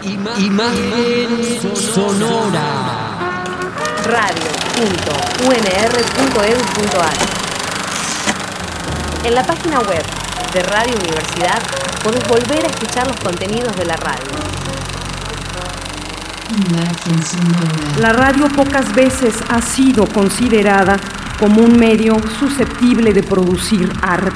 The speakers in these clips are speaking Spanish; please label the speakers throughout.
Speaker 1: Imagen sonora.
Speaker 2: Radio.unr.edu.ar. En la página web de Radio Universidad podés volver a escuchar los contenidos de la radio.
Speaker 3: Imagen sonora.
Speaker 4: La radio pocas veces ha sido considerada como un medio susceptible de producir arte.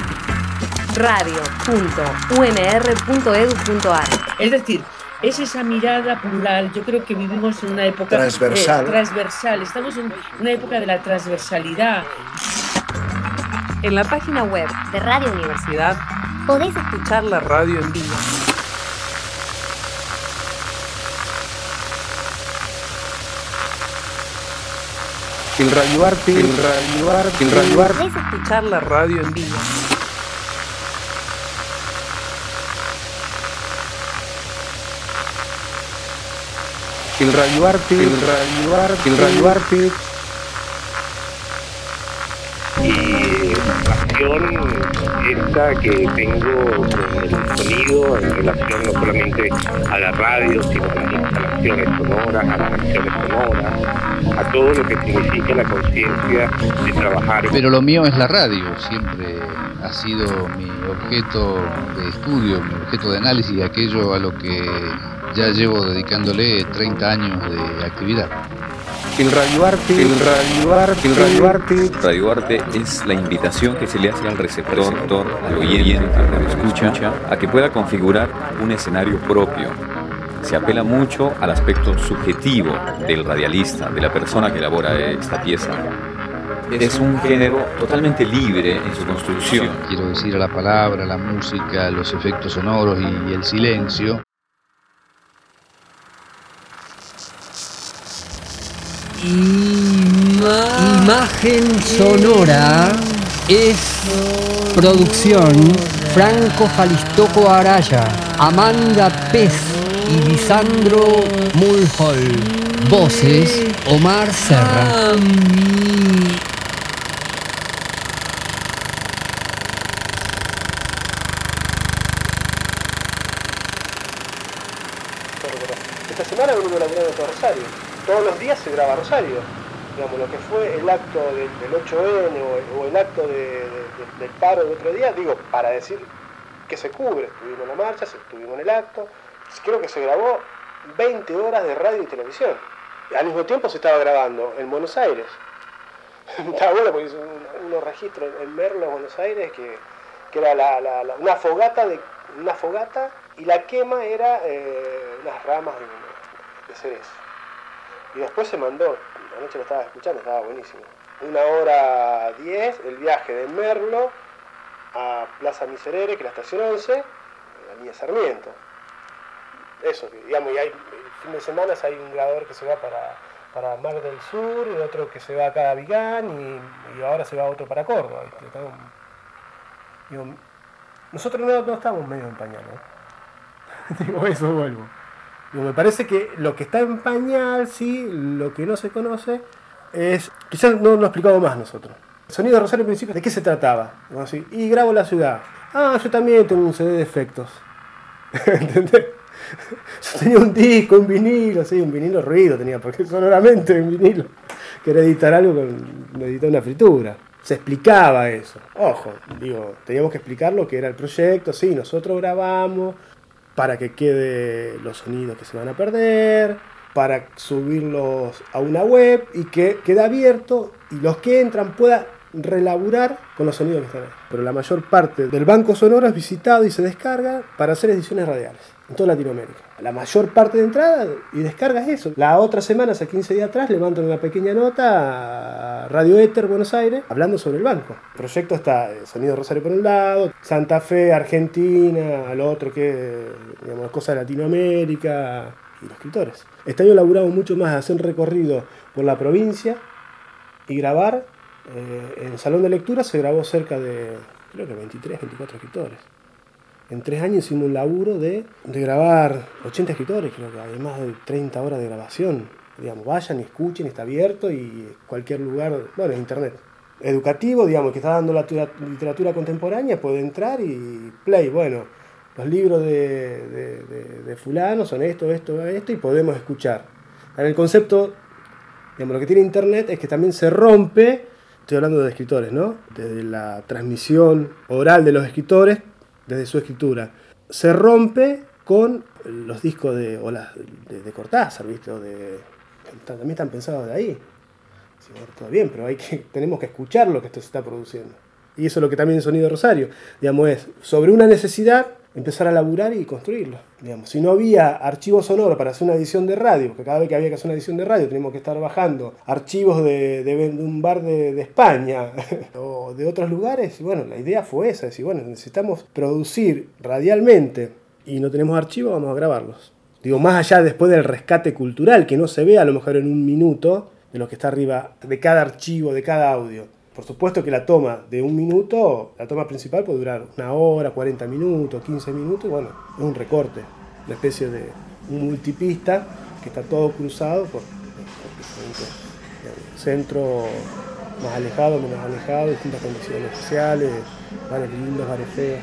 Speaker 2: Radio.unr.edu.ar.
Speaker 5: Es decir, es esa mirada plural. Yo creo que vivimos en una época transversal. Estamos en una época de la transversalidad.
Speaker 2: En la página web de Radio Universidad podés escuchar la radio en vivo.
Speaker 6: El radioarte.
Speaker 2: Podés escuchar la radio en vivo.
Speaker 6: El radioarte.
Speaker 7: Y la pasión esta que tengo con el sonido en relación no solamente a la radio, sino a las instalaciones sonoras, a las acciones sonoras, a todo lo que significa la conciencia de trabajar.
Speaker 8: Pero lo mío es la radio, siempre ha sido mi objeto de estudio, mi objeto de análisis, aquello a lo que ya llevo dedicándole 30 años de actividad.
Speaker 6: El radioarte.
Speaker 9: Radioarte es la invitación que se le hace al receptor, al oyente, al que escucha, a que pueda configurar un escenario propio. Se apela mucho al aspecto subjetivo del radialista, de la persona que elabora esta pieza. Es un género totalmente libre en su construcción.
Speaker 8: Quiero decir, a la palabra, la música, los efectos sonoros y el silencio.
Speaker 1: Imagen sonora es producción Franco Jalistoco Araya, Amanda Pez y Lisandro Mulhall. Voces Omar Serra.
Speaker 10: Esta semana venimos laburando todo Rosario. Todos los días se graba Rosario. Digamos, lo que fue el acto del 8N o el acto del paro del otro día, digo, para decir que se cubre. Estuvimos en la marcha, estuvimos en el acto. Creo que se grabó 20 horas de radio y televisión. Al mismo tiempo se estaba grabando en Buenos Aires. Estaba bueno porque hizo unos registros en Merlo, Buenos Aires, que era una fogata y la quema era unas ramas de cerezo. Y después se mandó, anoche lo estaba escuchando, estaba buenísimo. 1:10, el viaje de Merlo a Plaza Miserere, que es la estación 11, la línea Sarmiento. Eso, digamos, y hay fin de semana hay un grabador que se va para Mar del Sur, y otro que se va acá a Vigán, y ahora se va otro para Córdoba. Digo, nosotros no estamos medio en pañal, ¿no? Digo, eso vuelvo. Digo, me parece que lo que está en pañal, sí, lo que no se conoce, es, quizás no lo explicamos más nosotros. El sonido de Rosario al principio, ¿de qué se trataba? Así, y grabo la ciudad. Ah, yo también tengo un CD de efectos. ¿Entendés? Yo tenía un disco, un vinilo, sí, un vinilo ruido tenía, porque sonoramente un vinilo. Quería editar algo editar una fritura. Se explicaba eso. Ojo, digo, teníamos que explicar lo que era el proyecto, sí, nosotros grabamos para que quede los sonidos que se van a perder, para subirlos a una web y que quede abierto y los que entran puedan relaburar con los sonidos que están ahí. Pero la mayor parte del banco sonoro es visitado y se descarga para hacer ediciones radiales en toda Latinoamérica. La mayor parte de entrada y descarga es eso. La otra semana, hace 15 días atrás, levantan una pequeña nota a Radio Éter, Buenos Aires, hablando sobre el banco. El proyecto está Sonido Rosario por un lado, Santa Fe, Argentina, al otro que, digamos, cosas de Latinoamérica y los escritores. Este año laburamos mucho más, hacer un recorrido por la provincia y grabar. En el salón de lectura se grabó cerca de, creo que 23, 24 escritores. En 3 años hicimos un laburo de grabar 80 escritores, creo que hay más de 30 horas de grabación. Digamos, vayan y escuchen, está abierto y cualquier lugar, bueno, internet. Educativo, digamos, que está dando la literatura contemporánea, puede entrar y play, bueno, los libros de fulano son esto, y podemos escuchar. El concepto, digamos, lo que tiene Internet es que también se rompe, estoy hablando de escritores, ¿no? Desde la transmisión oral de los escritores, desde su escritura, se rompe con los discos de Cortázar, ¿viste? También están pensados de ahí. Sí, bueno, todo bien, pero tenemos que escuchar lo que esto se está produciendo. Y eso es lo que también Sonido Rosario, digamos, es sobre una necesidad empezar a laburar y construirlo. Digamos, si no había archivos sonoros para hacer una edición de radio, porque cada vez que había que hacer una edición de radio teníamos que estar bajando archivos de un bar de España o de otros lugares, y bueno, la idea fue esa, decir, bueno, necesitamos producir radialmente y no tenemos archivos, vamos a grabarlos. Digo, más allá después del rescate cultural, que no se ve a lo mejor en un minuto de lo que está arriba de cada archivo, de cada audio. Por supuesto que la toma de un minuto, la toma principal puede durar 1 hora, 40 minutos, 15 minutos, y bueno, es un recorte, una especie de un multipista que está todo cruzado por diferentes centros más alejados, menos alejados, distintas condiciones sociales, bares lindos, bares feos.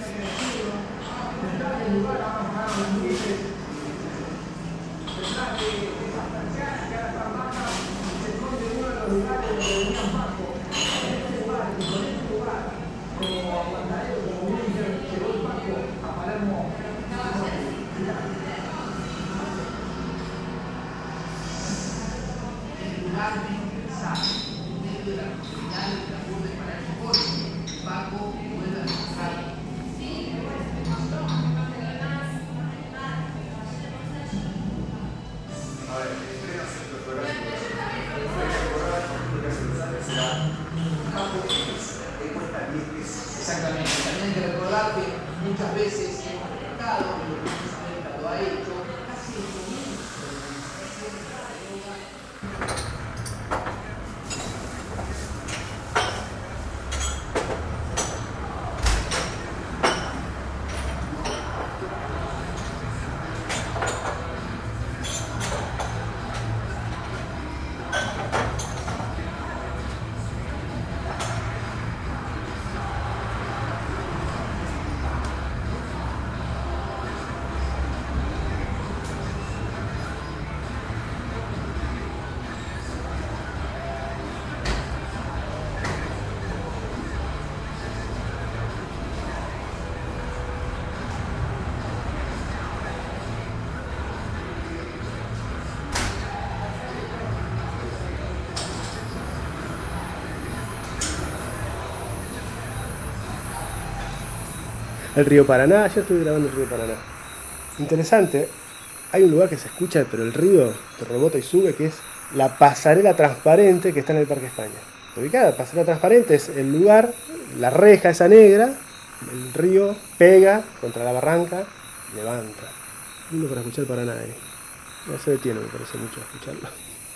Speaker 11: Exactamente, también hay que recordar que muchas veces hemos detectado que lo que lo ha hecho casi el comienzo de El río Paraná, yo estoy grabando el río Paraná. Interesante, hay un lugar que se escucha, pero el río te rebota y sube, que es la pasarela transparente que está en el Parque España. Ubicada, la pasarela transparente es el lugar, la reja esa negra, el río pega contra la barranca, levanta. Lindo para escuchar Paraná, no se detiene, me parece mucho escucharlo.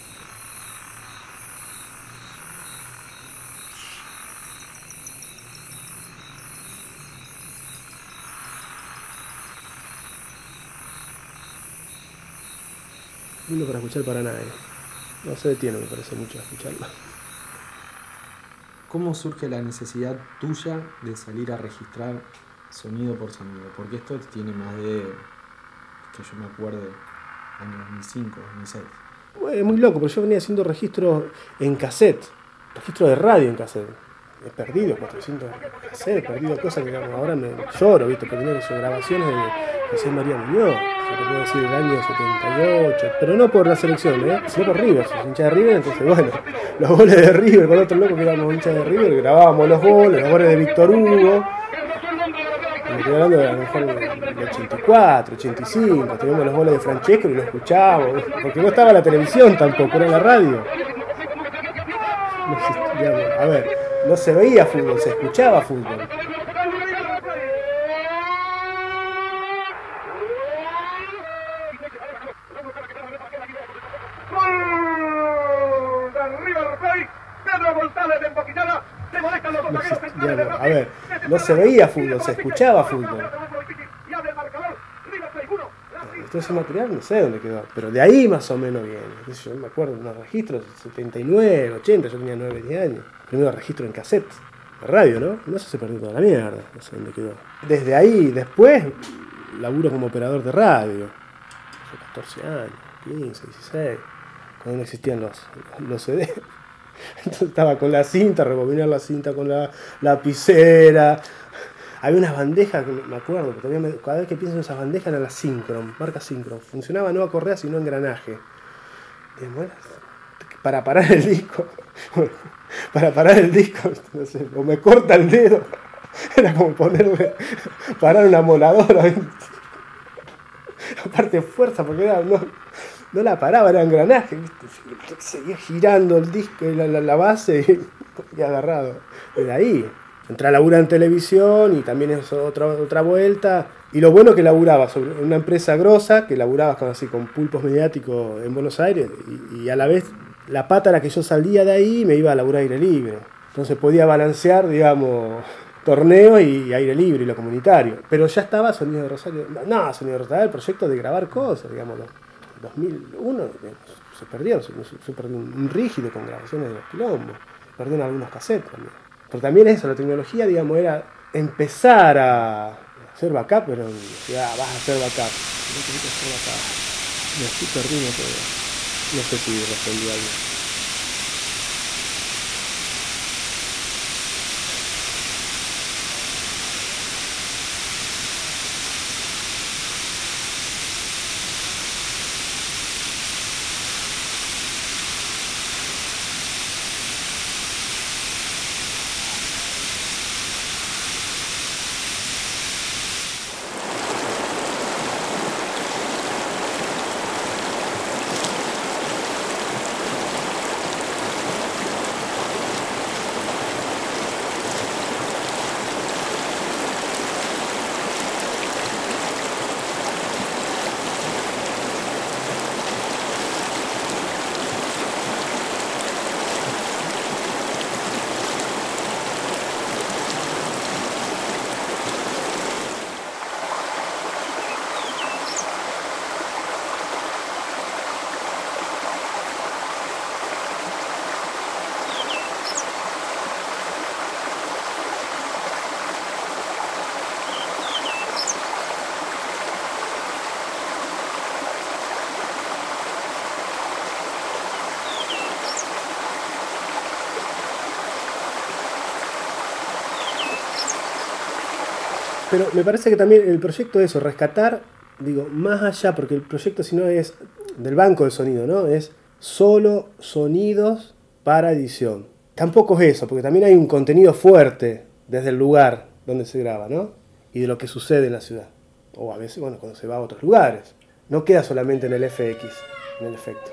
Speaker 11: Lindo para escuchar Paraná, no se detiene, me parece mucho escucharlo.
Speaker 12: ¿Cómo surge la necesidad tuya de salir a registrar sonido por sonido? Porque esto tiene más de, que yo me acuerde, año 2005, 2006.
Speaker 10: Es muy loco, pero yo venía haciendo registros en cassette, registros de radio en cassette. He perdido 400 cassettes, he perdido cosas que ahora me lloro, ¿viste? Porque tenía grabaciones de José María Muñoz, yo te puedo decir del año 78, pero no por la selección, sino por River, soy hincha de River, entonces bueno, los goles de River, con otros locos que éramos hinchas de River, grabábamos los goles de Víctor Hugo, me estoy hablando de a lo mejor del 84, 85, teníamos los goles de Francesco y los escuchábamos, porque no estaba la televisión tampoco, era la radio. A ver, no se veía fútbol, se escuchaba fútbol. A ver, no se veía fútbol, se escuchaba fútbol. Todo ese material no sé dónde quedó, pero de ahí más o menos viene. Yo me acuerdo de unos registros, 79, 80, yo tenía 9, 10 años. Primero registro en cassette, de radio, ¿no? No sé, se perdió toda la mierda, no sé dónde quedó. Desde ahí, después,
Speaker 11: laburo como operador de radio. Hace 14 años, 15, 16, cuando no existían los CD. Entonces estaba con la cinta, rebobinar la cinta con la lapicera. Había unas bandejas, que me acuerdo, que todavía cada vez que pienso en esas bandejas eran las Synchron, marca Synchron. Funcionaba no a correa, sino a engranaje. Y bueno, para parar el disco, no sé, o me corta el dedo. Era como parar una moladora. Aparte fuerza, porque no la paraba, era engranaje, ¿viste? Seguía girando el disco, la base y agarrado. De ahí entré a laburar en televisión y también es otra vuelta. Y lo bueno que laburaba sobre una empresa grosa, que laburaba con pulpos mediáticos en Buenos Aires, y a la vez la pata a la que yo salía de ahí me iba a laburar aire libre. Entonces podía balancear, digamos, torneo y aire libre y lo comunitario. Pero ya estaba Sonido de Rosario. No, Sonido de Rosario, el proyecto de grabar cosas, digamos. En 2001 se perdió un rígido con grabaciones de los quilombos. Se perdieron algunos cassettes también. Pero también eso, la tecnología, digamos, era empezar a hacer backup, pero vas a hacer backup. No tenés que hacer backup. Y así perdimos todo. No sé si respondí algo. Pero me parece que también el proyecto es eso, rescatar, digo, más allá, porque el proyecto si no es del banco de sonido, ¿no? Es solo sonidos para edición. Tampoco es eso, porque también hay un contenido fuerte desde el lugar donde se graba, ¿no? Y de lo que sucede en la ciudad. O a veces, bueno, cuando se va a otros lugares. No queda solamente en el FX, en el efecto.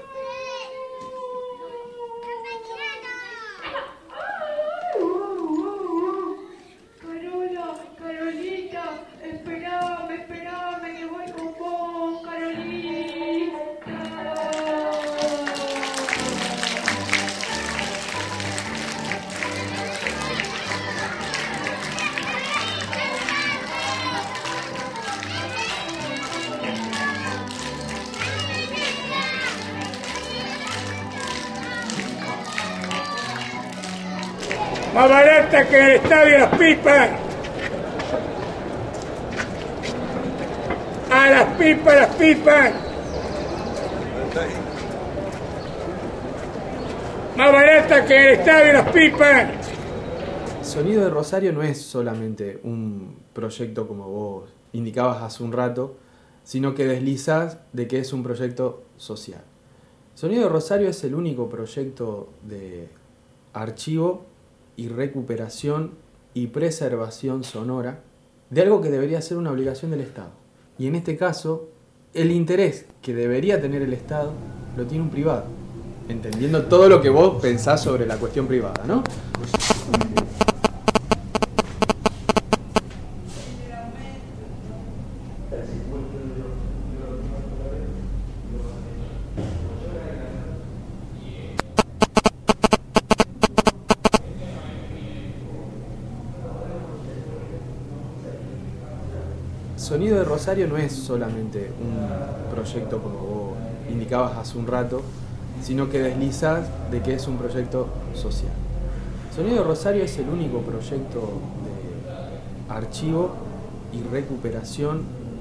Speaker 13: Más barata que el estadio Las Pipas. A las pipas, las pipas. Más barata que el estadio Las Pipas.
Speaker 12: Sonido de Rosario no es solamente un proyecto como vos indicabas hace un rato, sino que deslizás de que es un proyecto social. Sonido de Rosario es el único proyecto de archivo y recuperación y preservación sonora de algo que debería ser una obligación del Estado. Y en este caso, el interés que debería tener el Estado lo tiene un privado, entendiendo todo lo que vos pensás sobre la cuestión privada, ¿no? Sonido de Rosario no es solamente un proyecto como vos indicabas hace un rato, sino que deslizás de que es un proyecto social. Sonido de Rosario es el único proyecto de archivo y recuperación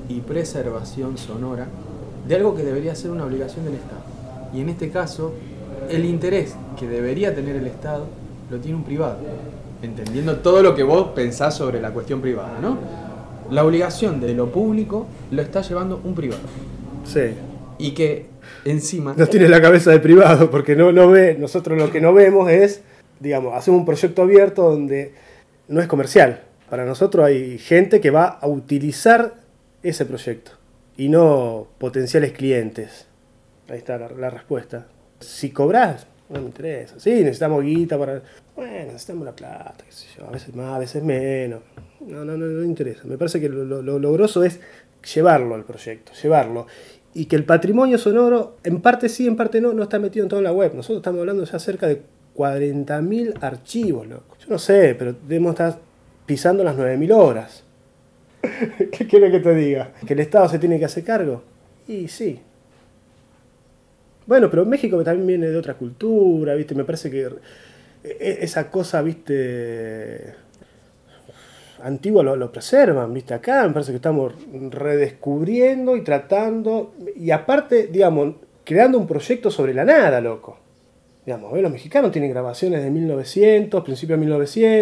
Speaker 12: y preservación sonora de algo que debería ser una obligación del Estado. Y en este caso, el interés que debería tener el Estado lo tiene un privado, entendiendo todo lo que vos pensás sobre la cuestión privada, ¿no? La obligación de lo público lo está llevando un privado.
Speaker 11: Sí.
Speaker 12: Y que encima...
Speaker 11: Nos tiene la cabeza de privado, porque no ve, nosotros lo que no vemos es, digamos, hacemos un proyecto abierto donde no es comercial. Para nosotros hay gente que va a utilizar ese proyecto y no potenciales clientes. Ahí está la respuesta. Si cobrás, no me interesa. Sí, necesitamos guita para... Bueno, necesitamos la plata, qué sé yo, a veces más, a veces menos. No interesa. Me parece que lo grosso es llevarlo al proyecto, llevarlo. Y que el patrimonio sonoro, en parte sí, en parte no está metido en toda la web. Nosotros estamos hablando ya cerca de 40.000 archivos, loco. Yo no sé, pero debemos estar pisando las 9.000 horas. ¿Qué quiere que te diga? ¿Que el Estado se tiene que hacer cargo? Y sí. Bueno, pero México también viene de otra cultura, ¿viste? Me parece que esa cosa, ¿viste? Antigua lo preservan, ¿viste? Acá me parece que estamos redescubriendo y tratando, y aparte, digamos, creando un proyecto sobre la nada, loco. Digamos, los mexicanos tienen grabaciones de 1900, principios de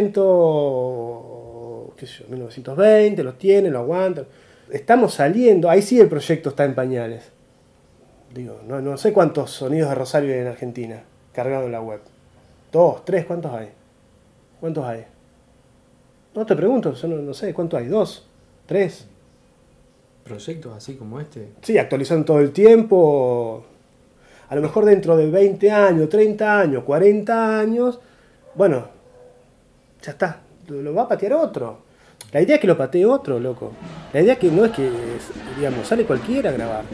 Speaker 11: 1900, qué sé yo, 1920, los tienen, lo aguantan. Estamos saliendo, ahí sí el proyecto está en pañales. Digo, no sé cuántos sonidos de Rosario hay en Argentina, cargados en la web. 2, 3, ¿cuántos hay? ¿Cuántos hay? No te pregunto, yo no sé, ¿cuántos hay? 2, 3.
Speaker 12: ¿Proyectos así como este?
Speaker 11: Sí, actualizan todo el tiempo. A lo mejor dentro de 20 años, 30 años, 40 años, bueno, ya está, lo va a patear otro. La idea es que lo patee otro, loco. La idea es que no es que, digamos, sale cualquiera a grabar.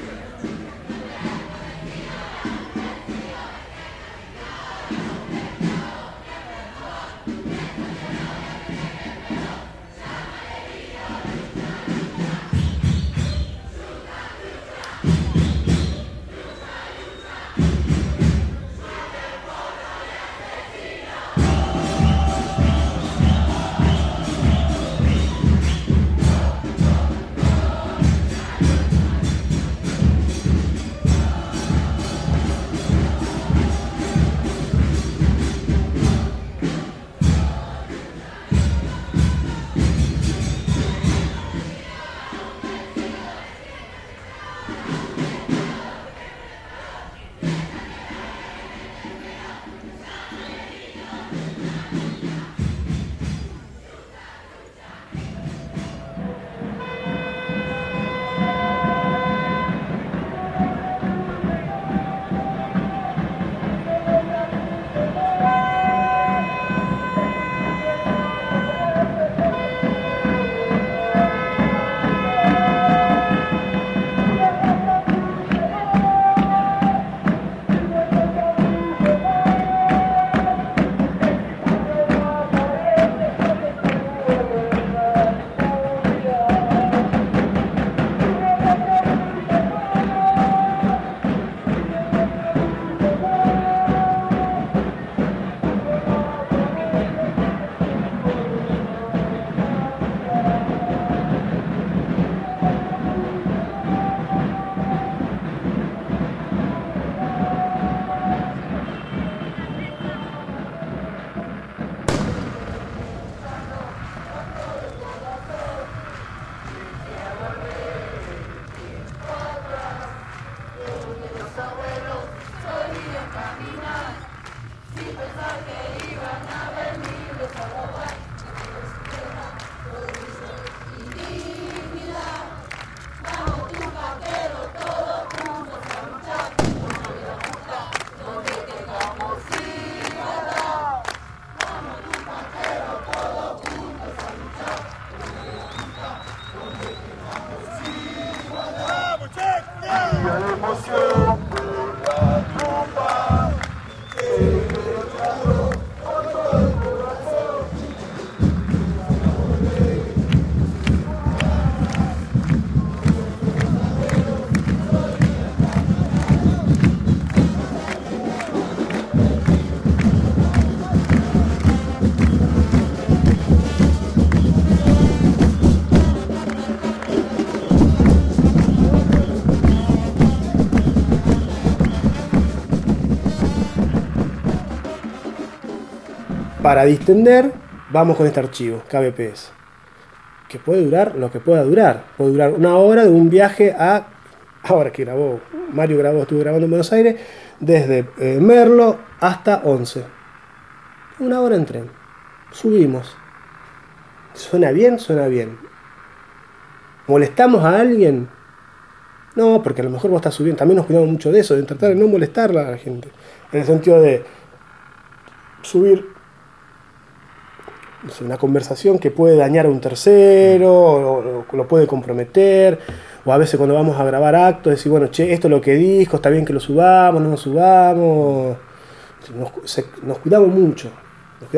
Speaker 11: para distender, vamos con este archivo, KBPS. Que puede durar lo que pueda durar. Puede durar 1 hora de un viaje a... Ahora que grabó, Mario estuvo grabando en Buenos Aires, desde Merlo hasta 11. 1 hora en tren. Subimos. ¿Suena bien? Suena bien. ¿Molestamos a alguien? No, porque a lo mejor vos estás subiendo. También nos cuidamos mucho de eso, de tratar de no molestarla a la gente. En el sentido de subir, no sé, una conversación que puede dañar a un tercero, o lo puede comprometer, o a veces cuando vamos a grabar actos, decir, bueno, che, esto es lo que dijo, está bien que lo subamos, no lo subamos. Nos cuidamos mucho. Nos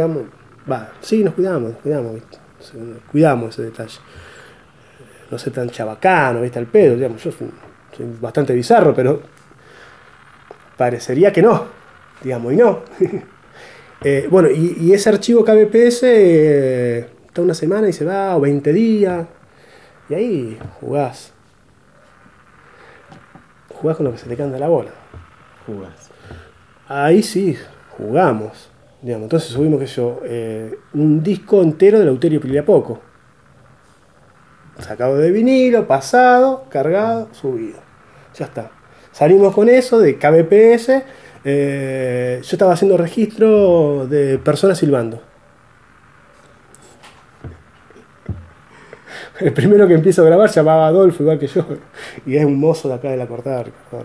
Speaker 11: cuidamos ese detalle. No ser tan chabacano, ¿viste? Al pedo, digamos, yo soy bastante bizarro, pero parecería que no, digamos, y no. Bueno, y ese archivo KBPS está 1 semana y se va, o 20 días, y ahí jugás con lo que se te canta la bola. Ahí sí, jugamos, digamos. Entonces subimos, qué sé yo, un disco entero de Eleuterio Piliapoco. Sacado de vinilo, pasado, cargado, subido. Ya está. Salimos con eso de KBPS. Yo estaba haciendo registro de personas silbando. El primero que empiezo a grabar se llamaba Adolfo, igual que yo. Y es un mozo de acá de la Cortada,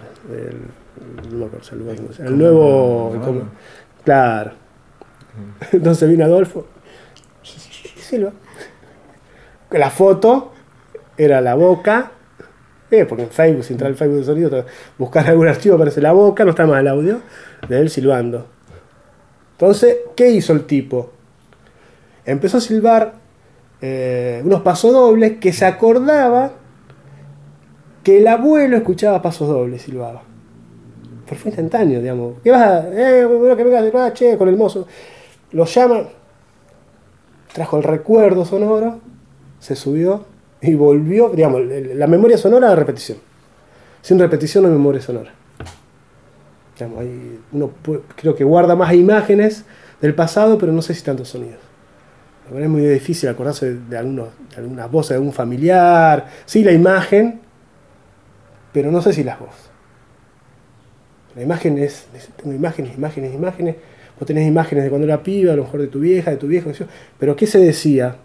Speaker 11: el nuevo... Claro. Entonces vino Adolfo. Silba. La foto era la boca, porque en Facebook, si entrar el Facebook de sonido, buscar algún archivo aparece la boca, no está más el audio, de él silbando. Entonces, ¿qué hizo el tipo? Empezó a silbar unos pasodobles que se acordaba que el abuelo escuchaba pasodobles, silbaba. Pero fue instantáneo, digamos. ¿Qué vas a...? Bueno, que venga, che, con el mozo. Lo llama, trajo el recuerdo sonoro, se subió y volvió, digamos, la memoria sonora a repetición. Sin repetición no hay memoria sonora. Digamos, uno creo que guarda más imágenes del pasado, pero no sé si tantos sonidos. Es muy difícil acordarse de algunas voces de algún familiar. Sí, la imagen, pero no sé si las voces. La imagen es... Tengo imágenes. Vos tenés imágenes de cuando era piba, a lo mejor de tu vieja, de tu viejo, pero ¿qué se decía?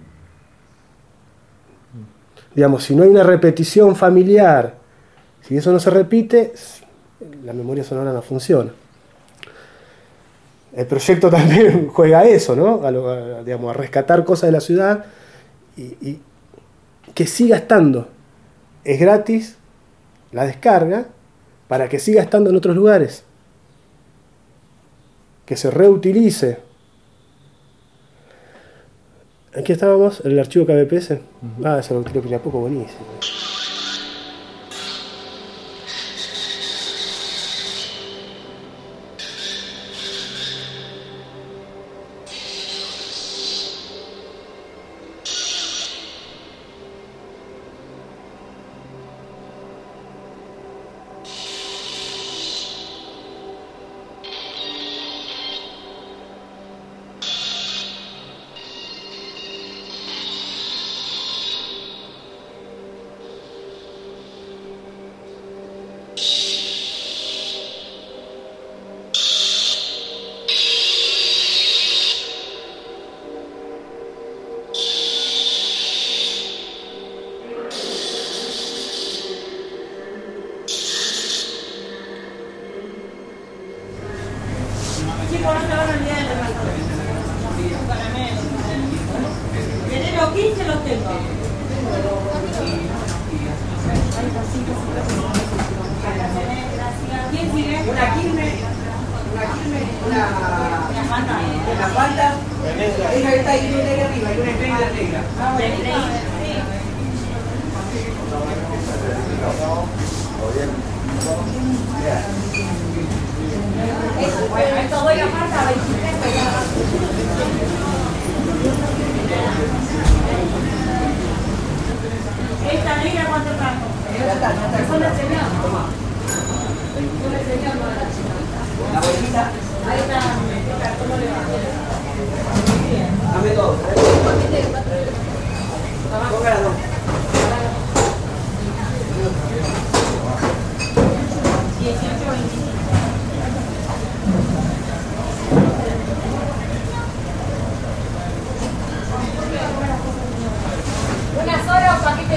Speaker 11: Digamos, si no hay una repetición familiar, si eso no se repite, la memoria sonora no funciona. El proyecto también juega a eso, ¿no? A rescatar cosas de la ciudad y que siga estando. Es gratis la descarga para que siga estando en otros lugares. Que se reutilice. Aquí estábamos, el archivo KBPS. Ese lo creo que era poco buenísimo.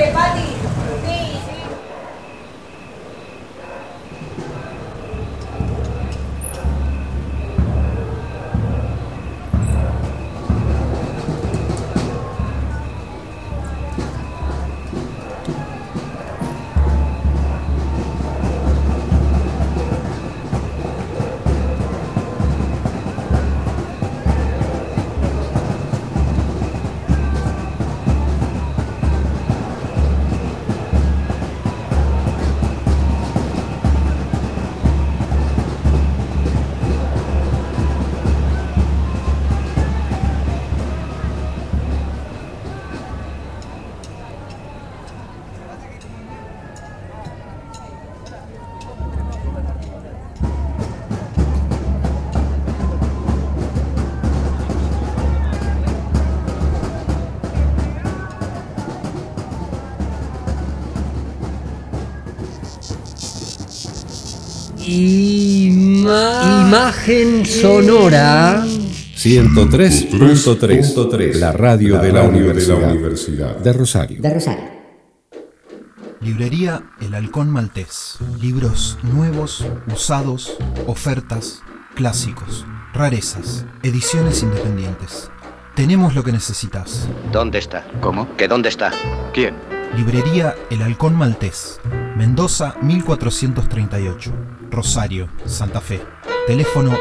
Speaker 14: Dale, Pati. Sí.
Speaker 1: Imagen sonora
Speaker 15: 103.3, la radio de la Universidad de Rosario.
Speaker 16: Librería El Halcón Maltés. Libros nuevos, usados, ofertas, clásicos, rarezas, ediciones independientes. Tenemos lo que necesitas.
Speaker 17: ¿Dónde está? ¿Cómo? ¿Que dónde está? ¿Quién?
Speaker 16: Librería El Halcón Maltés. Mendoza 1438. Rosario, Santa Fe. Teléfono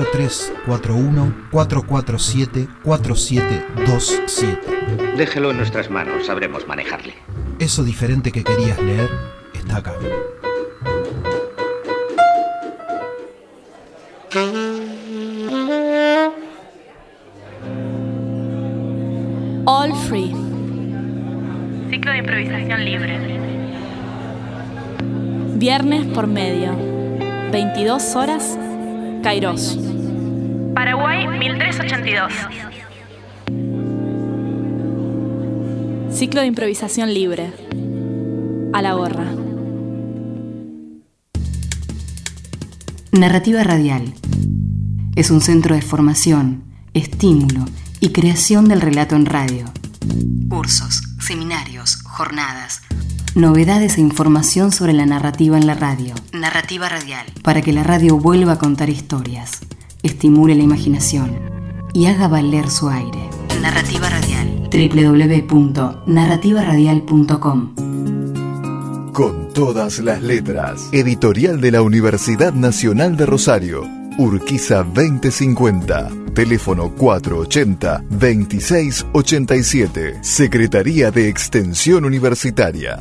Speaker 16: 0341-447-4727.
Speaker 17: Déjelo en nuestras manos, sabremos manejarle.
Speaker 16: Eso diferente que querías leer está acá.
Speaker 18: All Free. Ciclo de improvisación libre. Viernes por medio. 22 horas. Kairos. Paraguay 1382. Ciclo de improvisación libre. A la gorra.
Speaker 19: Narrativa Radial. Es un centro de formación, estímulo y creación del relato en radio. Cursos, seminarios, jornadas, novedades e información sobre la narrativa en la radio. Narrativa Radial. Para que la radio vuelva a contar historias, estimule la imaginación y haga valer su aire. Narrativa Radial. www.narrativaradial.com.
Speaker 20: Con todas las letras. Editorial de la Universidad Nacional de Rosario. Urquiza 2050. Teléfono 480-2687. Secretaría de Extensión Universitaria.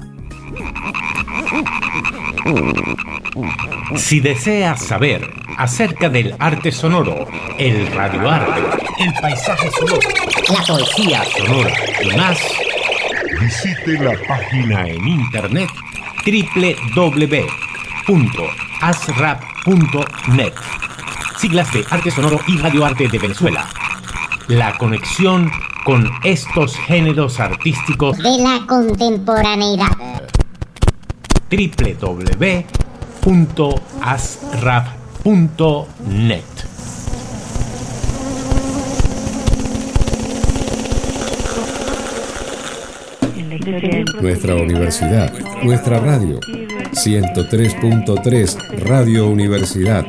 Speaker 21: Si deseas saber acerca del arte sonoro, el radioarte, el paisaje sonoro, la poesía sonora y más, visite la página en internet www.asrap.net. Siglas de Arte Sonoro y Radioarte de Venezuela. La conexión con estos géneros artísticos
Speaker 22: de la contemporaneidad.
Speaker 21: www.asrap.net.
Speaker 15: Nuestra universidad, nuestra radio. 103.3 Radio Universidad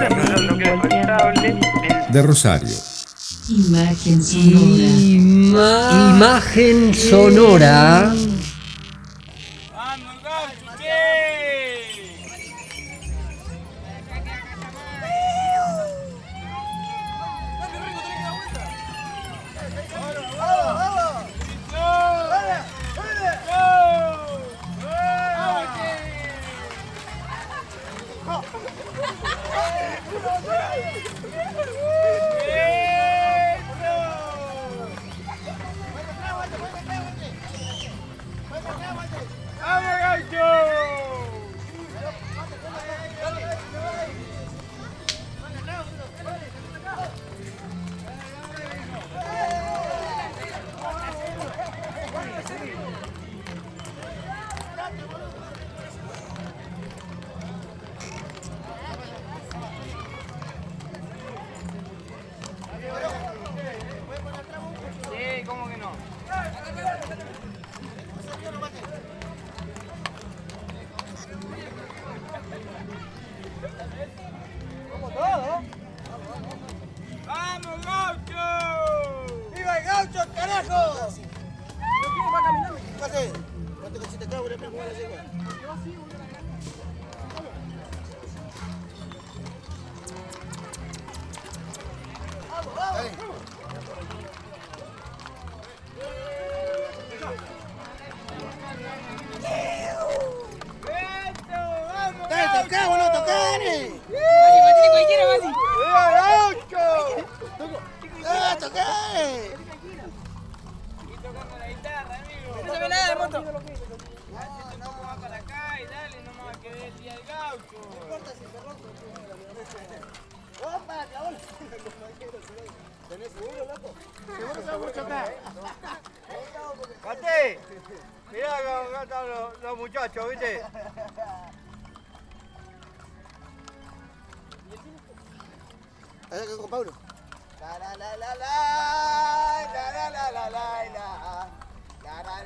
Speaker 15: de Rosario.
Speaker 3: Imagen sonora.
Speaker 1: Imagen sonora.
Speaker 4: ¿Qué? ¿Cuánto que si te cago, le pego a la yegua? Dale. ¡Dale, toca, boludo, toca, dale! ¡Basi, cualquiera, Basi! ¡Ah, toca!
Speaker 14: Y tocando la guitarra, amigo.
Speaker 4: No se ve nada de moto.
Speaker 14: Hazte un poco más para acá y dale nomás que ve el día del gaucho.
Speaker 4: No importa si se rompe. ¡Opa, cabrón! ¿Tenés seguro, loco? Seguro se va a chocar.
Speaker 14: ¡Cate! Mirá cómo están los muchachos, ¿viste?
Speaker 4: Allá que con Pablo. La la la la la la la la la la la la la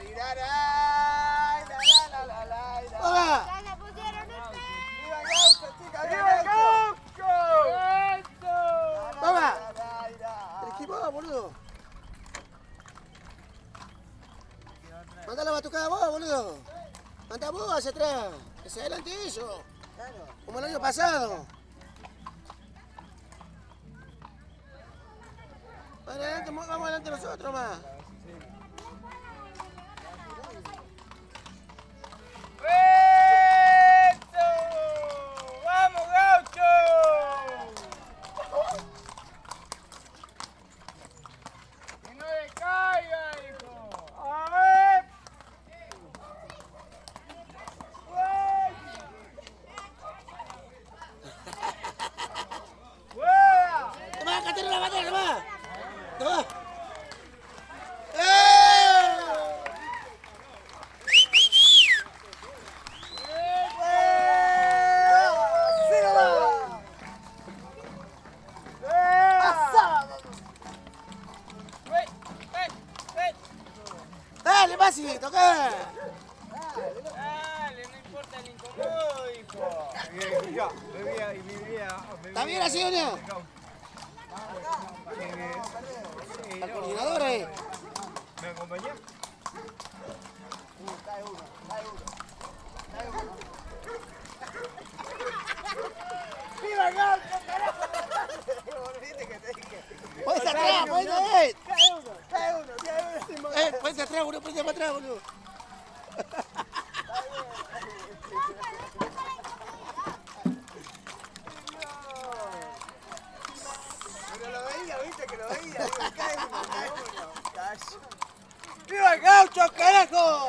Speaker 4: la la la la. ¡Hola!
Speaker 14: ¡Ya pusieron ustedes!
Speaker 4: ¡Viva el gaucho, chicas!
Speaker 14: ¡Viva el gaucho! ¡Eso!
Speaker 4: ¡Toma! ¡Te esquivó, boludo! Mandá la batucada vos, boludo. Mandá vos hacia atrás. Que se adelante ellos. Claro. Como el año pasado. Vamos adelante nosotros más.
Speaker 14: ¡Eso! ¡Vamos, gaucho! ¡Que no decaiga, hijo! ¡A ver! ¡Fuera!
Speaker 4: ¡Toma, catera la bandera, toma! ¡Toma! ¡Dale, Basi, toca!
Speaker 14: Dale, no importa el incomodo, hijo.
Speaker 23: Ya, bebía y vivía.
Speaker 4: ¿Está bien así, doña? ¿Al coordinador,
Speaker 23: ¿Me acompañás?
Speaker 4: Cae uno.
Speaker 14: ¡Viva el gaucho, carajo!
Speaker 4: ¿Viste que te dije? ¡Ponte atrás, ponte!
Speaker 14: Cae uno.
Speaker 4: Ponte atrás, boludo, ponte para atrás, boludo.
Speaker 14: Pero lo veía, viste que lo veía. Digo, cae uno. ¡Viva el gaucho, carajo!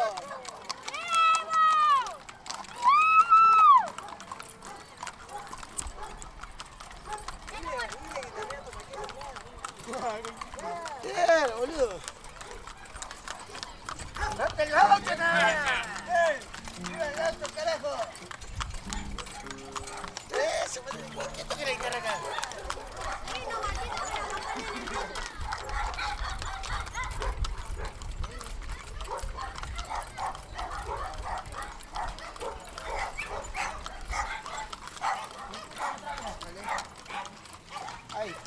Speaker 4: Bien, boludo.
Speaker 14: ¡Date el gaucho, nada!
Speaker 4: ¡Viva el gaucho, carajo! Eso, ¿qué toca la guitarra acá? Ahí.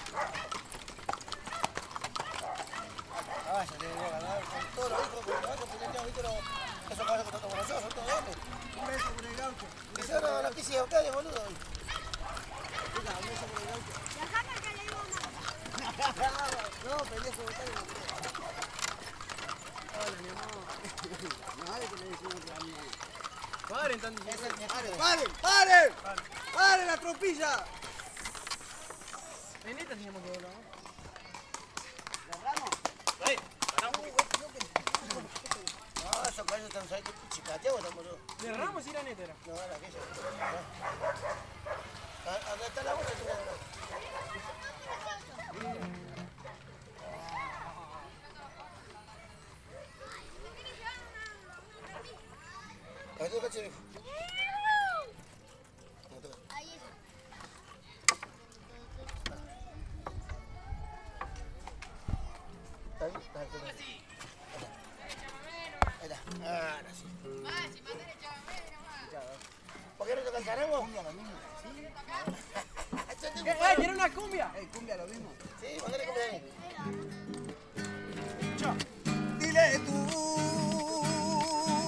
Speaker 4: Ah, se tiene que ganar con todos los hijos, con los hijos, ¿viste esos caballos que están como nosotros? ¿Todos dónde?
Speaker 14: Un beso con el gaucho.
Speaker 4: Y yo no quise buscar, boludo.
Speaker 14: Mira, un beso con el gaucho.
Speaker 22: Dejame que le digo una.
Speaker 4: No, pendejo, buscar el gaucho.
Speaker 14: Hola, mi amor. No vale que le decimos otra amiga.
Speaker 4: Paren, están diciendo.
Speaker 14: ¡Paren la tropilla! En esta teníamos que volver, ¿no?
Speaker 4: ¿Cerramos? Sí, cerramos. No, esos caballos están chicateados, están boludo.
Speaker 14: ¿Cerramos y la neta era?
Speaker 4: No, era aquello. ¿Dónde está la bolsa? Ahí está, chico.
Speaker 22: Ahí está.
Speaker 4: ¿Está bien? Está bien. Ahí está. Ahora sí. ¿Por qué no toca el carajo? Cumbia lo mismo. ¿Sí?
Speaker 14: ¿Quiere una cumbia?
Speaker 4: Cumbia lo mismo. Sí, mandale cumbia ahí.
Speaker 14: Dile tú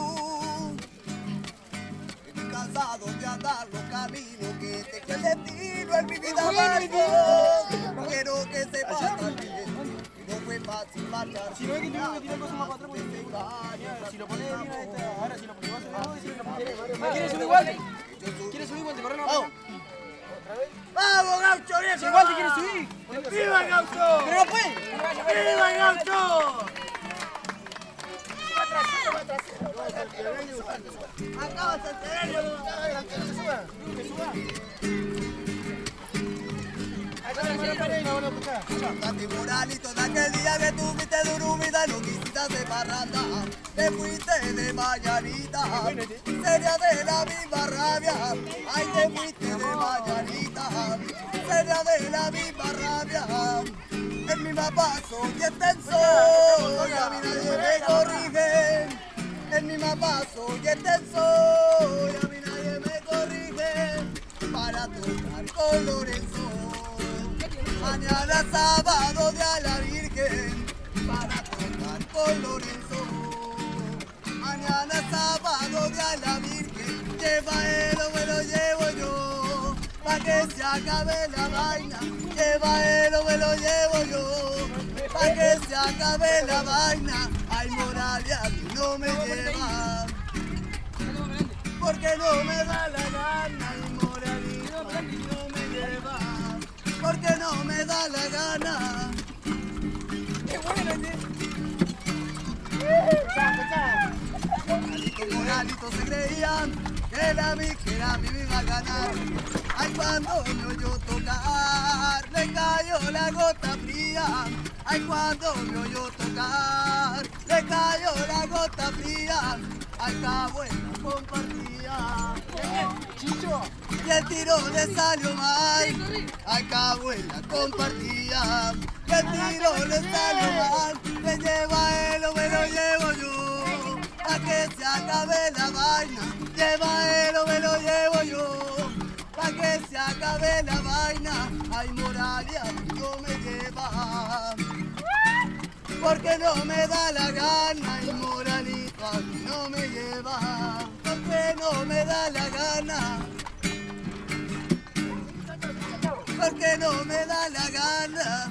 Speaker 14: destino en mi vida marco. Quiero que sepas también. No fue fácil marchar.
Speaker 10: Si no es que tengo que tirar cosas más para atrás, porque te si lo pones bien, ahora si lo pones ¿quieres subir igual? ¿Quieres subir igual? Te corremos más.
Speaker 14: ¡Vamos, Gaucho!
Speaker 10: Si igual te quieres subir.
Speaker 14: ¡Viva el Gaucho!
Speaker 10: ¡Pero no puede!
Speaker 14: ¡Viva el Gaucho! Acá vas a tener. Date moralito de aquel día que tú fuiste de Urumida y no quisiste de parranda. Te fuiste de mañanita, sería de la misma rabia. Ay, te fuiste de mañanita, sería de la misma rabia. El mismo paso y extenso, y a mí nadie me corrige. El mismo paso y extenso, y a mí nadie me corrige. Para tocar con Lorenzo. Mañana sábado de a la Virgen para tocar con Lorenzo. Mañana sábado de a la Virgen, lleva él o me lo llevo yo. Pa' que se acabe la vaina, lleva él o me lo llevo yo. Pa' que se acabe la vaina, hay Moralia que no me lleva. Porque no me da la gana, hay Moralito que no me lleva. Porque no me da la gana. ¡Qué bueno! Moralito se creían que la mí me iba a ganar. Ay, cuando me oyó tocar, le cayó la gota fría. Ay, cuando me oyó tocar, le cayó la gota fría. Ay, cabo en la compartía. Chicho. Y el tiro le salió mal. Ay, cabo en la compartía. Y el tiro le salió mal. Me lleva él o me lo llevo yo. Pa' que se acabe la vaina. Lleva él o me lo llevo yo. Pa' que se acabe la vaina. Ay, Moralia no me lleva. Porque no me da la gana. Y Moralita no me lleva. Porque no me da la gana. Porque no me da la gana.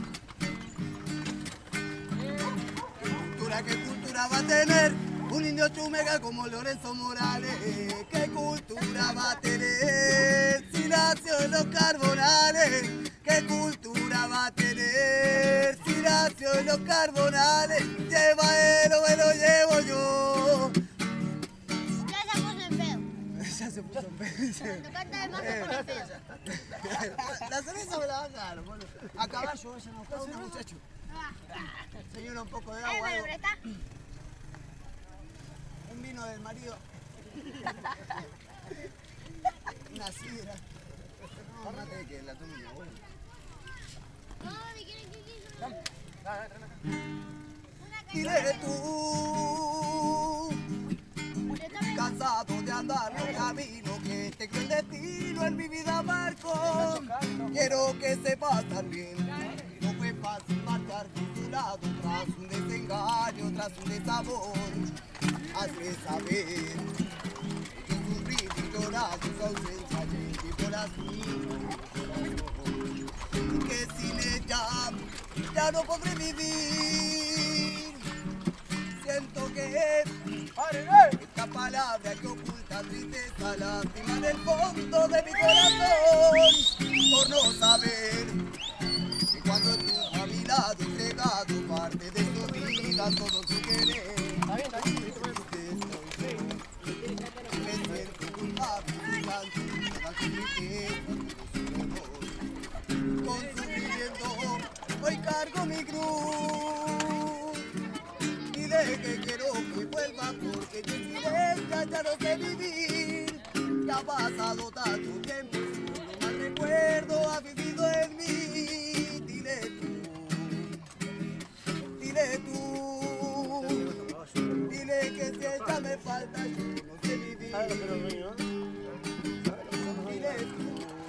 Speaker 14: ¿Qué cultura va a tener un indio chumega como Lorenzo Morales? ¿Qué cultura va a tener si nació en los carbonales? ¿Qué cultura va a tener si nació en los carbonales? Lleva él o me lo llevo yo.
Speaker 22: Ya se puso en feo.
Speaker 14: Ya se puso en feo.
Speaker 22: Tocarte de más se pone feo.
Speaker 14: La cerveza me la va a dar, boludo. A caballo, ella no puede, muchacho. Señora, un poco de agua.
Speaker 22: ¿Me lo presta?
Speaker 14: Un vino del marido. Una sidra. No, mate que la tome mi abuela. Dile tú, cansado de andar los caminos que te creo el destino en mi vida marco. Quiero que sepas también, no fue fácil marchar por tu lado tras un desengaño, tras un desamor. Hazme saber que sufrí y llorar tu ausencia y en ti por así. Que sin ella ya no podré vivir. Siento que esta palabra que oculta tristeza lastima en el fondo de mi corazón por no saber que cuando estuvo a mi lado entregado parte de su vida, todo su querer. Me siento culpable durante toda su tristeza, con sufrimiento hoy cargo mi cruz. Dile que quiero que vuelva porque yo sin ella ya no sé vivir. Ya ha pasado tanto tiempo, solo mal recuerdo ha vivido en mí. Dile tú, dile que si ella me falta yo no sé vivir. Dile tú.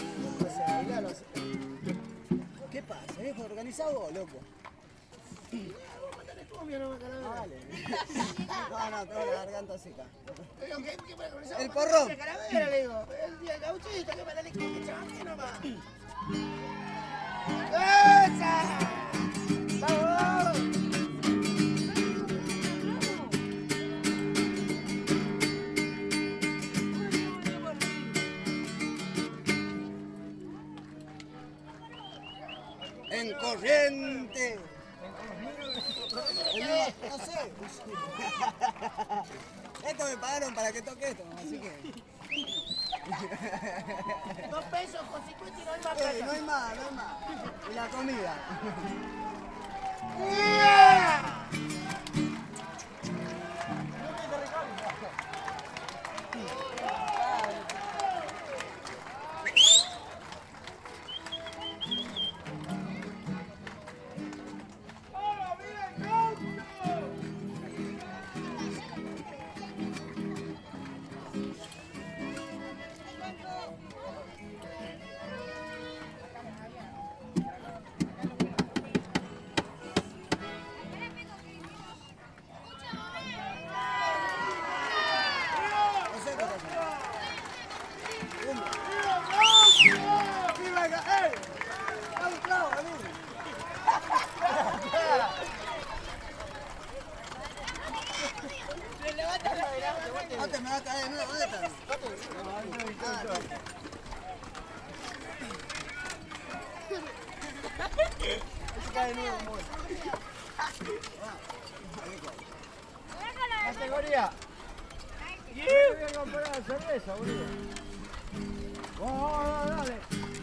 Speaker 14: ¿Qué pasa, viejo? ¿Organizado o loco? Vale. No, tengo la garganta seca. El porrón.
Speaker 4: El día gauchito, que me la liquide, chaval, nomás. ¡Esa! ¡Vamos!
Speaker 14: En corriente. No sé. Esto me pagaron para que toque esto, así que.
Speaker 4: 2 pesos con 50 y no hay más plata.
Speaker 14: No hay más. Y la comida. Antes me va a caer de nuevo, ¿dónde está? Se cae de nuevo, amor.
Speaker 4: Categoría. Yo voy a comprar la cerveza, boludo. Vamos, dale.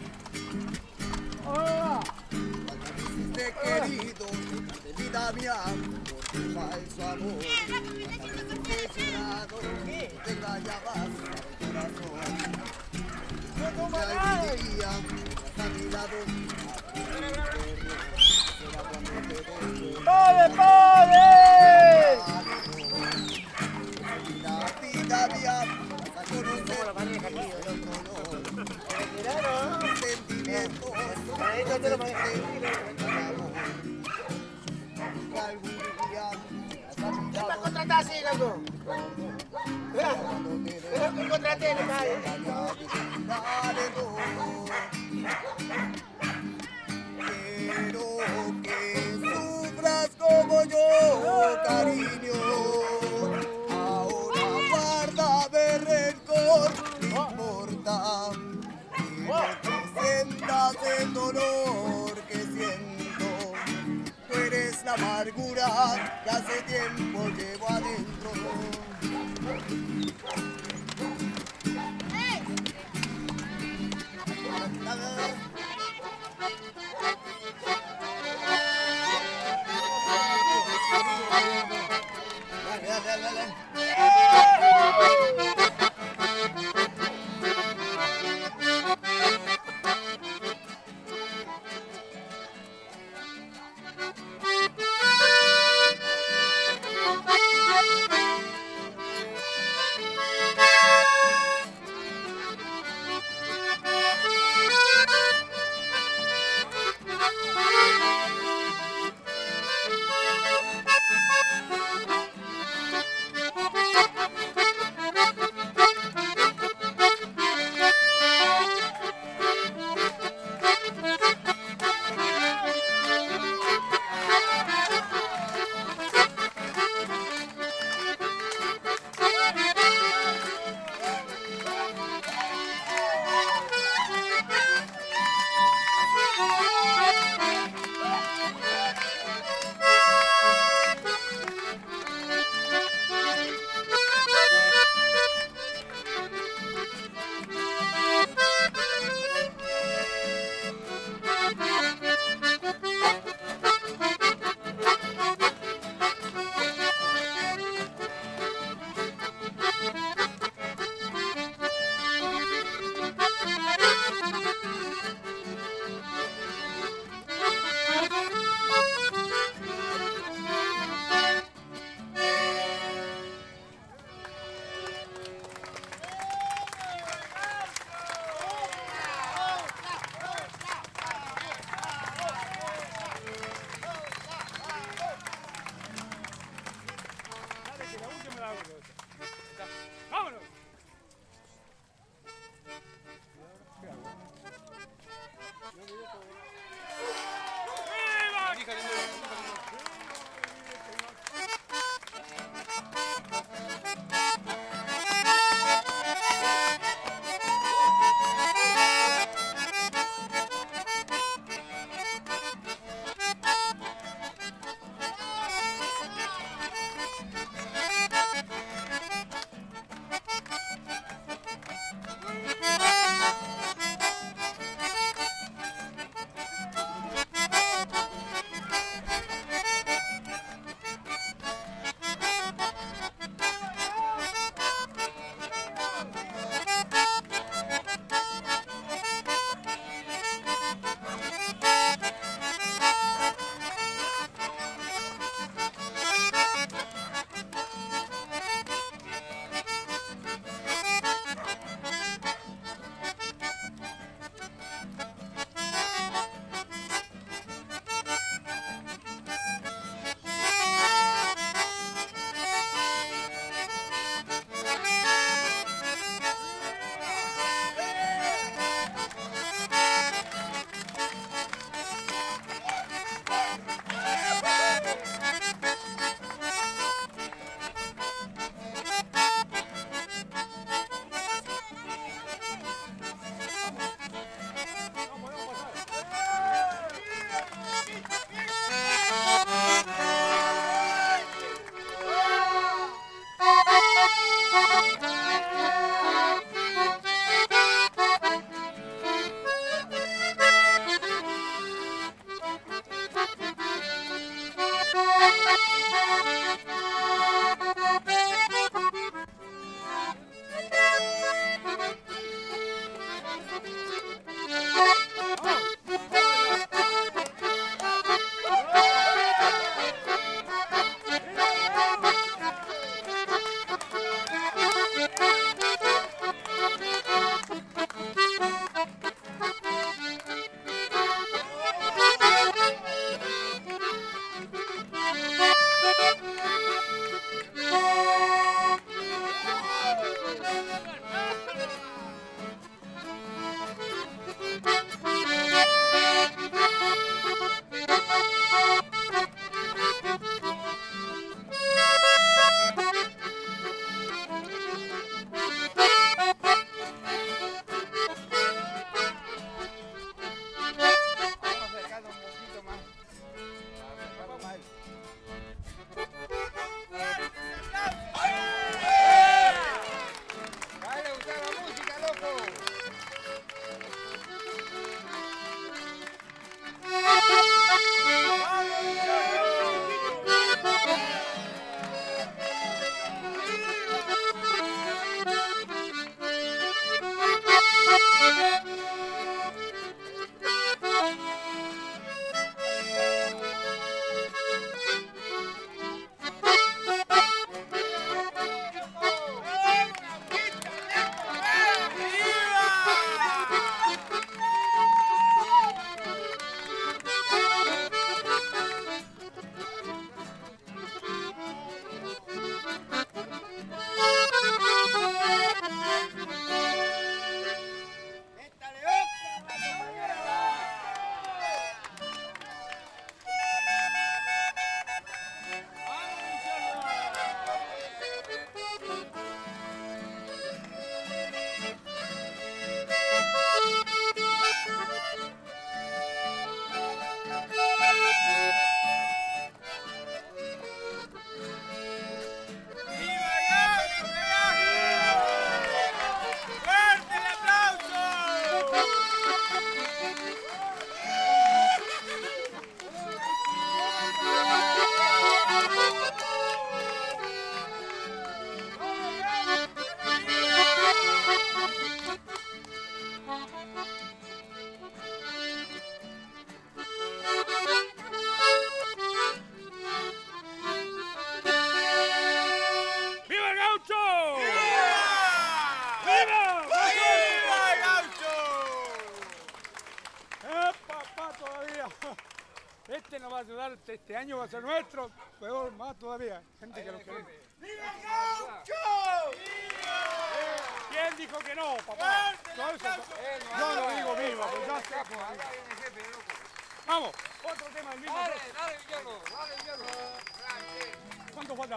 Speaker 14: Te querido, de vida mía, por tu falso amor. Decepcionado, te engañabas al corazón. Ya un día, a mi lado, será cuando te deje.
Speaker 4: ¡Pode, pode!
Speaker 14: La vida mía, vas a conocer el dolor, sentimientos,
Speaker 4: ¿Quién va a contratar así, loco? Pero que contraté, le cae.
Speaker 14: Quiero que sufras como yo, cariño. Ahora guárdame rencor, no importa. Quiero que sientas el dolor que siento. Tú eres la amargura que hace tiempo llevo adentro.
Speaker 13: gaucho! ¡Viva! ¡Viva el gaucho! Papá, todavía. Este nos va a ayudar, este año va a ser nuestro, peor, más todavía. Gente que lo quiere. ¡Viva el gaucho! ¿Quién dijo que no, papá? Yo lo digo viva, pues ya sé. Vamos, otro tema del mismo. Dale, Guillermo, dale, Guillermo. ¿Cuánto falta?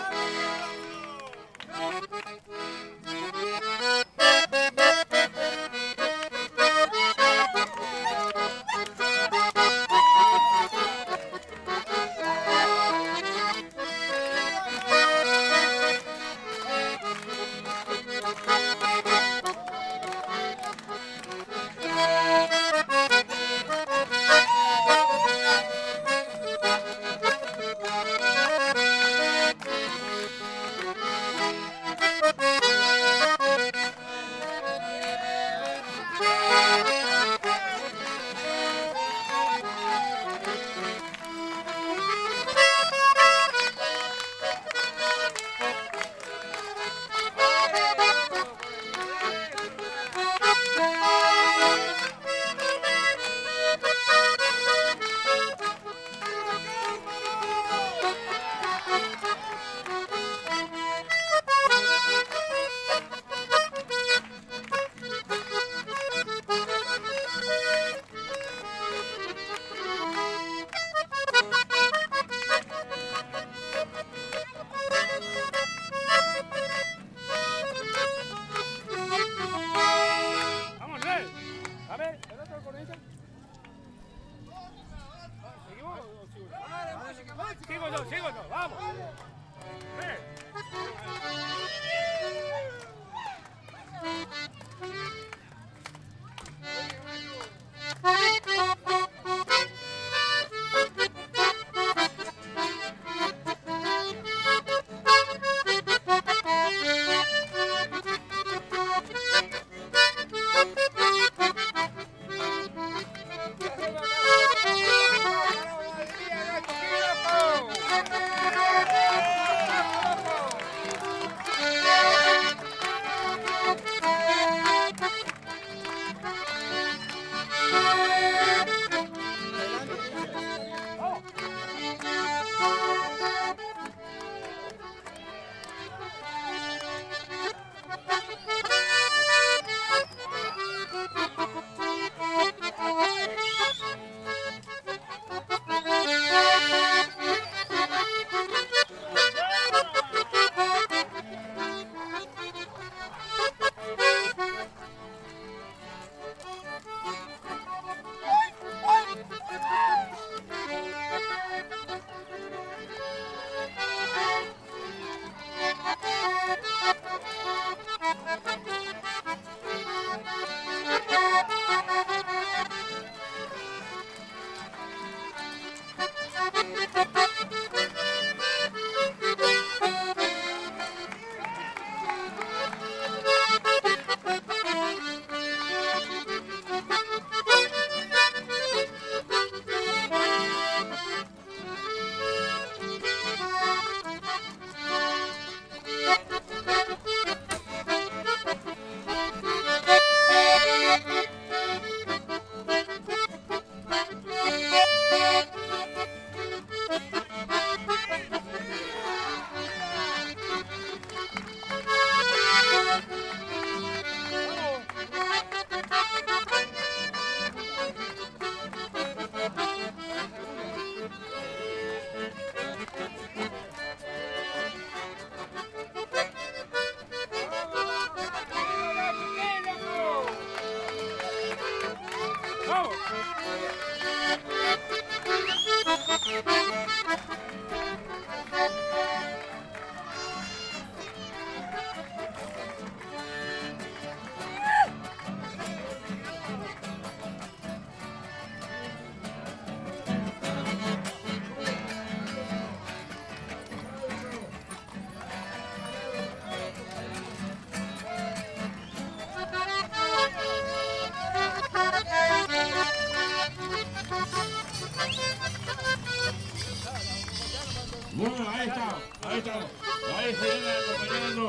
Speaker 13: Sigo yo, vamos.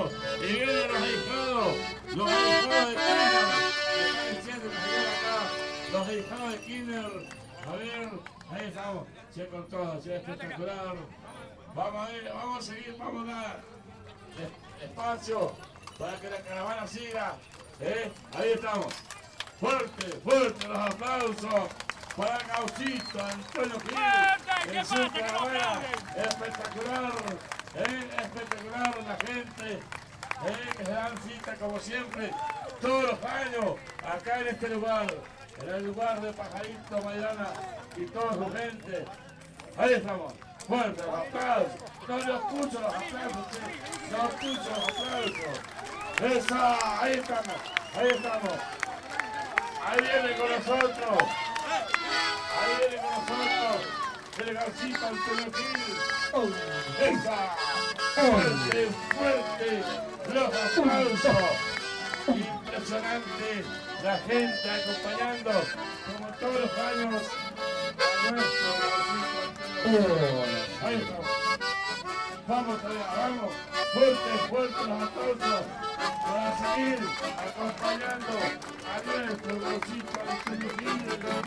Speaker 2: aplausos. Y vienen los ahijados de Kirchner. Están diciendo que se acá. Los ahijados de Kirchner. A ver, ahí estamos. Sí, con todo, sí, espectacular. Vamos a ir, vamos a seguir, vamos a dar espacio para que la caravana siga. Ahí estamos. Fuerte, fuerte los aplausos para Gauchito, Antonio Gil, en su caravana. Espectacular, espectacular la gente, que se dan cita como siempre, todos los años, acá en este lugar, en el lugar de Pajarito, Maidana y toda su gente. Ahí estamos. Fuerte los aplausos. No lo escucho los aplausos, no escucho los aplausos. Esa, ahí estamos, ahí estamos. Ahí viene con nosotros. Ahí viene con nosotros. El Gauchito Antonio Gil. Esa. Fuerte, fuerte. Los aplausos. Impresionante. La gente acompañando, como todos los años, a nuestro Gauchito Antonio Gil. Ahí estamos. Vamos todavía, vamos. Fuerte, fuerte los aplausos para seguir acompañando a nuestro Gauchito Antonio Gil.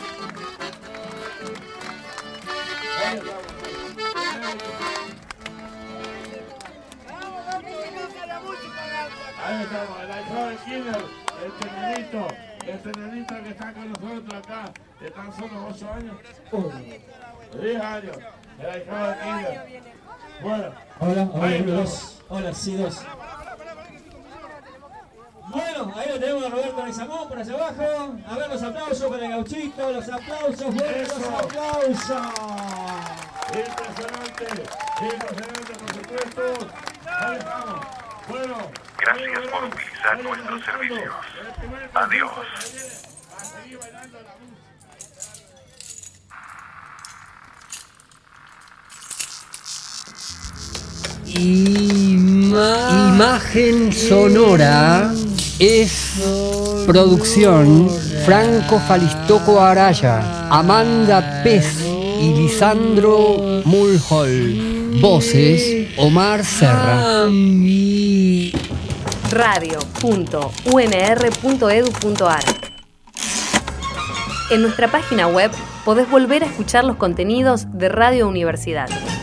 Speaker 2: Ahí estamos. Ahí estamos, el ahijado de Kirchner, este nenito que está con nosotros acá, de tan solo 8 años. 10 años, el ahijado de Kirchner. Bueno,
Speaker 5: hola, sí, dos. Bueno, ahí lo tenemos a Roberto Leguizamón por allá abajo. A ver los aplausos para el Gauchito, los aplausos, bueno, los aplausos.
Speaker 2: Impresionante, por supuesto. Ahí estamos. Bueno,
Speaker 7: gracias por utilizar nuestros servicios. Adiós.
Speaker 2: A seguir bailando la música.
Speaker 1: Imagen sonora es producción Franco Falistoco Araya, Amanda Pez y Lisandro Mulhall. Voces Omar Serra.
Speaker 19: Radio.unr.edu.ar. En nuestra página web podés volver a escuchar los contenidos de Radio Universidad.